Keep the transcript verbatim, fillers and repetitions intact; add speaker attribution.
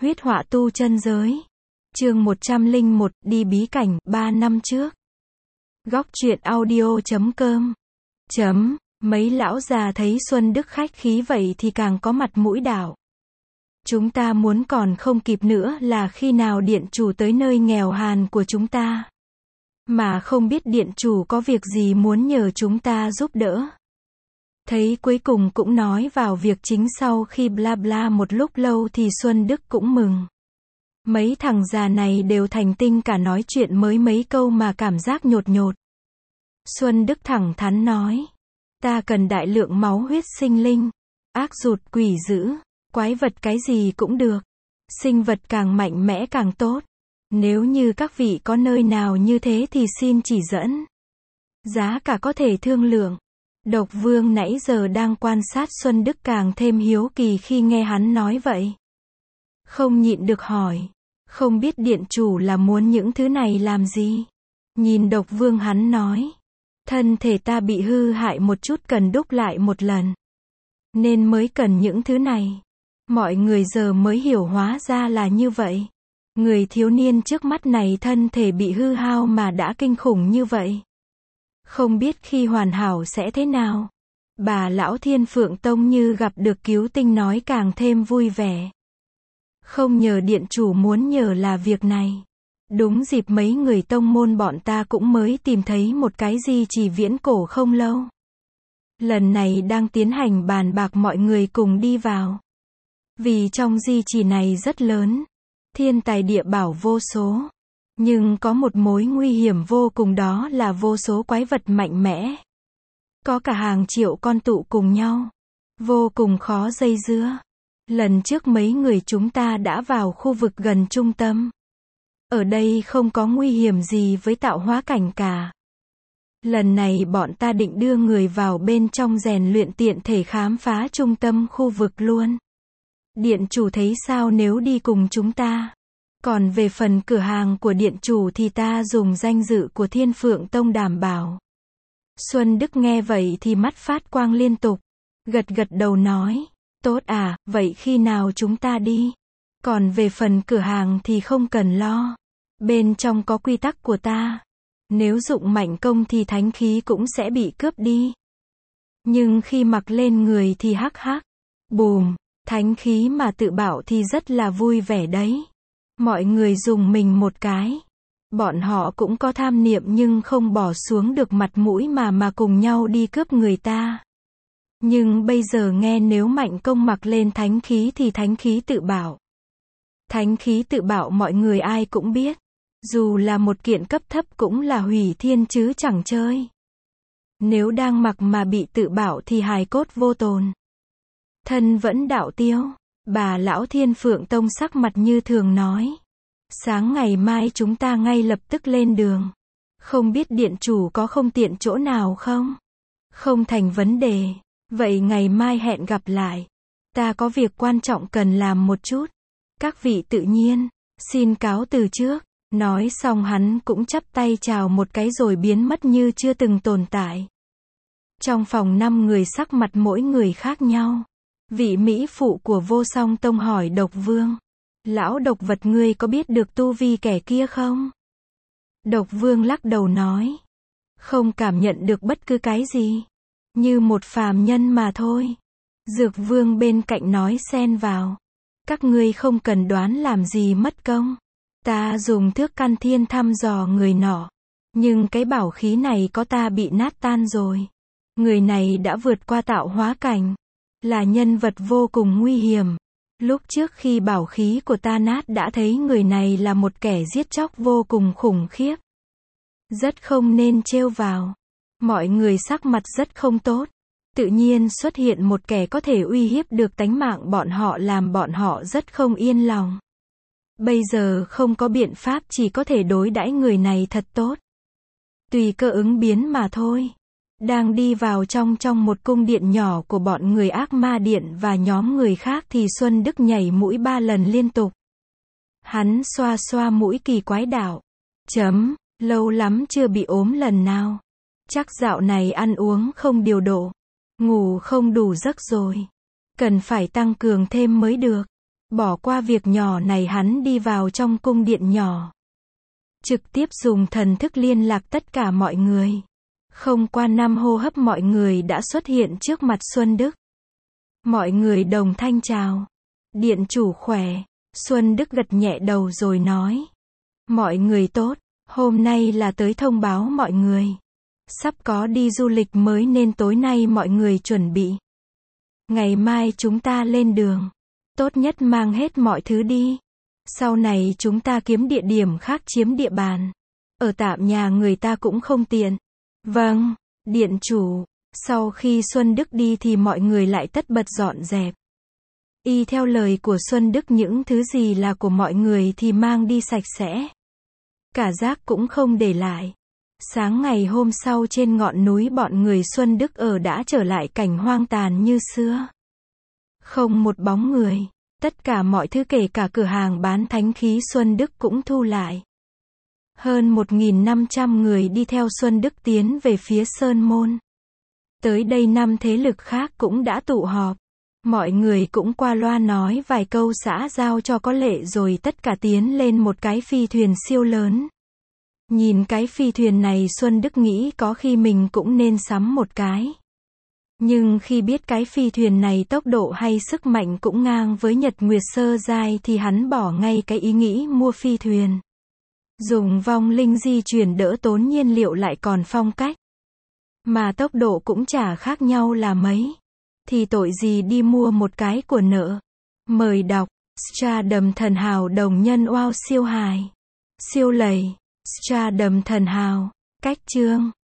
Speaker 1: Huyết họa tu chân giới. Chương một trăm lẻ một, đi bí cảnh, ba năm trước. Góc truyện audio chấm com. Chấm, mấy lão già thấy Xuân Đức khách khí vậy thì càng có mặt mũi đảo. Chúng ta muốn còn không kịp nữa là khi nào điện chủ tới nơi nghèo hàn của chúng ta. Mà không biết điện chủ có việc gì muốn nhờ chúng ta giúp đỡ. Thấy cuối cùng cũng nói vào việc chính sau khi bla bla một lúc lâu thì Xuân Đức cũng mừng. Mấy thằng già này đều thành tinh cả, nói chuyện mới mấy câu mà cảm giác nhột nhột. Xuân Đức thẳng thắn nói. Ta cần đại lượng máu huyết sinh linh. Ác rụt, quỷ dữ, quái vật cái gì cũng được. Sinh vật càng mạnh mẽ càng tốt. Nếu như các vị có nơi nào như thế thì xin chỉ dẫn. Giá cả có thể thương lượng. Độc Vương nãy giờ đang quan sát Xuân Đức càng thêm hiếu kỳ khi nghe hắn nói vậy. Không nhịn được hỏi. Không biết điện chủ là muốn những thứ này làm gì? Nhìn Độc Vương hắn nói. Thân thể ta bị hư hại một chút, cần đúc lại một lần. Nên mới cần những thứ này. Mọi người giờ mới hiểu hóa ra là như vậy. Người thiếu niên trước mắt này thân thể bị hư hao mà đã kinh khủng như vậy. Không biết khi hoàn hảo sẽ thế nào. Bà lão Thiên Phượng Tông như gặp được cứu tinh nói càng thêm vui vẻ. Không nhờ điện chủ muốn nhờ là việc này. Đúng dịp mấy người tông môn bọn ta cũng mới tìm thấy một cái di chỉ viễn cổ không lâu. Lần này đang tiến hành bàn bạc, mọi người cùng đi vào. Vì trong di chỉ này rất lớn. Thiên tài địa bảo vô số. Nhưng có một mối nguy hiểm vô cùng, đó là vô số quái vật mạnh mẽ. Có cả hàng triệu con tụ cùng nhau. Vô cùng khó dây dưa. Lần trước mấy người chúng ta đã vào khu vực gần trung tâm. Ở đây không có nguy hiểm gì với tạo hóa cảnh cả. Lần này bọn ta định đưa người vào bên trong rèn luyện, tiện thể khám phá trung tâm khu vực luôn. Điện chủ thấy sao nếu đi cùng chúng ta? Còn về phần cửa hàng của điện chủ thì ta dùng danh dự của Thiên Phượng Tông đảm bảo. Xuân Đức nghe vậy thì mắt phát quang liên tục. Gật gật đầu nói. Tốt à, vậy khi nào chúng ta đi? Còn về phần cửa hàng thì không cần lo. Bên trong có quy tắc của ta. Nếu dụng mạnh công thì thánh khí cũng sẽ bị cướp đi. Nhưng khi mặc lên người thì hắc hắc. Bùm, thánh khí mà tự bảo thì rất là vui vẻ đấy. Mọi người dùng mình một cái. Bọn họ cũng có tham niệm nhưng không bỏ xuống được mặt mũi mà mà cùng nhau đi cướp người ta. Nhưng bây giờ nghe nếu mạnh công mặc lên thánh khí thì thánh khí tự bảo. Thánh khí tự bảo mọi người ai cũng biết. Dù là một kiện cấp thấp cũng là hủy thiên chứ chẳng chơi. Nếu đang mặc mà bị tự bảo thì hài cốt vô tồn. Thân vẫn đạo tiêu. Bà lão Thiên Phượng Tông sắc mặt như thường nói. Sáng ngày mai chúng ta ngay lập tức lên đường. Không biết điện chủ có không tiện chỗ nào không? Không thành vấn đề. Vậy ngày mai hẹn gặp lại. Ta có việc quan trọng cần làm một chút. Các vị tự nhiên. Xin cáo từ trước. Nói xong hắn cũng chắp tay chào một cái rồi biến mất như chưa từng tồn tại. Trong phòng năm người sắc mặt mỗi người khác nhau. Vị mỹ phụ của Vô Song Tông hỏi Độc Vương. Lão độc vật, ngươi có biết được tu vi kẻ kia không? Độc Vương lắc đầu nói. Không cảm nhận được bất cứ cái gì. Như một phàm nhân mà thôi. Dược Vương bên cạnh nói xen vào. Các ngươi không cần đoán làm gì mất công. Ta dùng thước căn thiên thăm dò người nọ. Nhưng cái bảo khí này có ta bị nát tan rồi. Người này đã vượt qua tạo hóa cảnh. Là nhân vật vô cùng nguy hiểm. Lúc trước khi bảo khí của ta nát đã thấy người này là một kẻ giết chóc vô cùng khủng khiếp. Rất không nên trêu vào. Mọi người sắc mặt rất không tốt. Tự nhiên xuất hiện một kẻ có thể uy hiếp được tánh mạng bọn họ làm bọn họ rất không yên lòng. Bây giờ không có biện pháp, chỉ có thể đối đãi người này thật tốt. Tùy cơ ứng biến mà thôi. Đang đi vào trong trong một cung điện nhỏ của bọn người ác ma điện và nhóm người khác thì Xuân Đức nhảy mũi ba lần liên tục. Hắn xoa xoa mũi kỳ quái đạo. Chấm, lâu lắm chưa bị ốm lần nào. Chắc dạo này ăn uống không điều độ. Ngủ không đủ giấc rồi. Cần phải tăng cường thêm mới được. Bỏ qua việc nhỏ này hắn đi vào trong cung điện nhỏ. Trực tiếp dùng thần thức liên lạc tất cả mọi người. Không qua năm hô hấp mọi người đã xuất hiện trước mặt Xuân Đức. Mọi người đồng thanh chào. Điện chủ khỏe. Xuân Đức gật nhẹ đầu rồi nói. Mọi người tốt, hôm nay là tới thông báo mọi người. Sắp có đi du lịch mới nên tối nay mọi người chuẩn bị. Ngày mai chúng ta lên đường. Tốt nhất mang hết mọi thứ đi. Sau này chúng ta kiếm địa điểm khác chiếm địa bàn. Ở tạm nhà người ta cũng không tiện. Vâng, điện chủ. Sau khi Xuân Đức đi thì mọi người lại tất bật dọn dẹp. Y theo lời của Xuân Đức những thứ gì là của mọi người thì mang đi sạch sẽ. Cả rác cũng không để lại. Sáng ngày hôm sau trên ngọn núi bọn người Xuân Đức ở đã trở lại cảnh hoang tàn như xưa. Không một bóng người. Tất cả mọi thứ kể cả cửa hàng bán thánh khí Xuân Đức cũng thu lại. Hơn một nghìn năm trăm người đi theo Xuân Đức tiến về phía Sơn Môn. Tới đây năm thế lực khác cũng đã tụ họp. Mọi người cũng qua loa nói vài câu xã giao cho có lệ rồi tất cả tiến lên một cái phi thuyền siêu lớn. Nhìn cái phi thuyền này Xuân Đức nghĩ có khi mình cũng nên sắm một cái. Nhưng khi biết cái phi thuyền này tốc độ hay sức mạnh cũng ngang với Nhật Nguyệt Sơ Giai thì hắn bỏ ngay cái ý nghĩ mua phi thuyền. Dùng vong linh di chuyển đỡ tốn nhiên liệu lại còn phong cách. Mà tốc độ cũng chả khác nhau là mấy. Thì tội gì đi mua một cái của nợ. Mời đọc. Stardom thần hào đồng nhân wow siêu hài. Siêu lầy. Stardom thần hào. Cách chương.